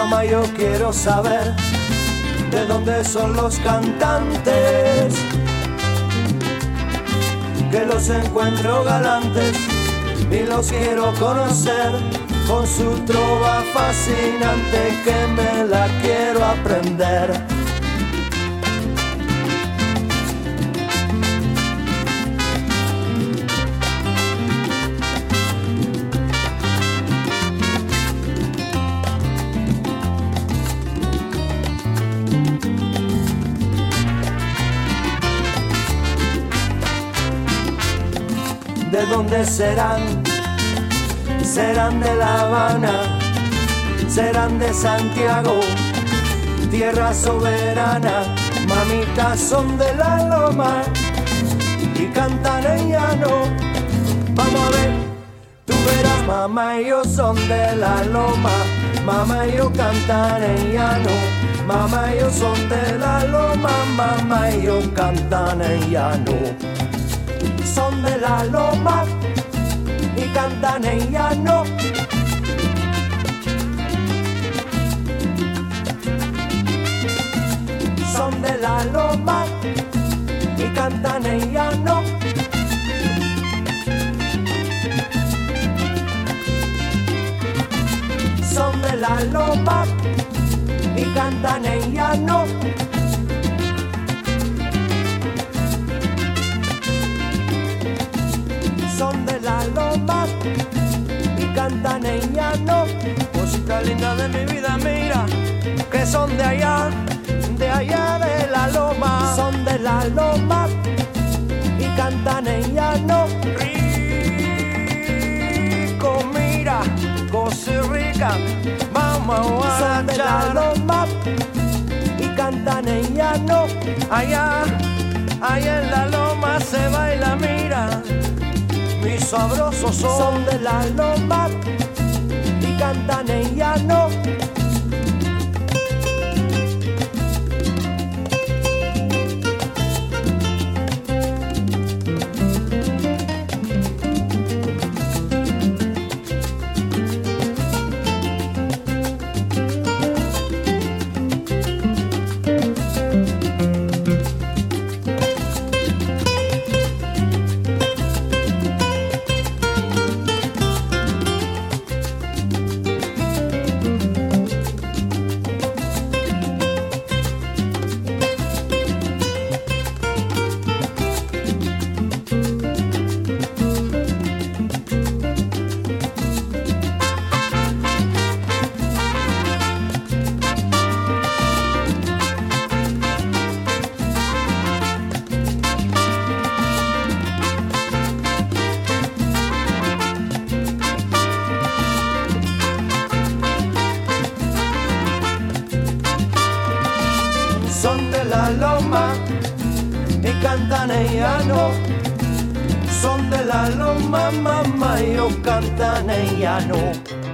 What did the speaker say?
Mamá, yo quiero saber de dónde son los cantantes, que los encuentro galantes y los quiero conocer, con su trova fascinante que me la quiero aprender. ¿De dónde serán? Serán de La Habana, serán de Santiago, tierra soberana. Mamitas son de la loma y cantan en llano. Vamos a ver, tú verás, mamá y yo son de la loma, mamá y yo cantan en llano. Mamá y yo son de la loma, mamá y yo cantan en llano. Son de la loma y cantan en llano. Son de la loma y cantan en llano. Son de la loma y cantan en llano. Son de la loma y cantan en llano. Música linda de mi vida, mira, que son de allá de la loma. Son de la loma y cantan en llano. Rico, mira, Costa Rica, vamos a son de la loma y cantan en llano. Allá en la loma se baila, mira, mis sabrosos son de la loma y cantan en llano. Son de la loma y cantan en llano. Son de la loma, mamá y yo cantan en llano.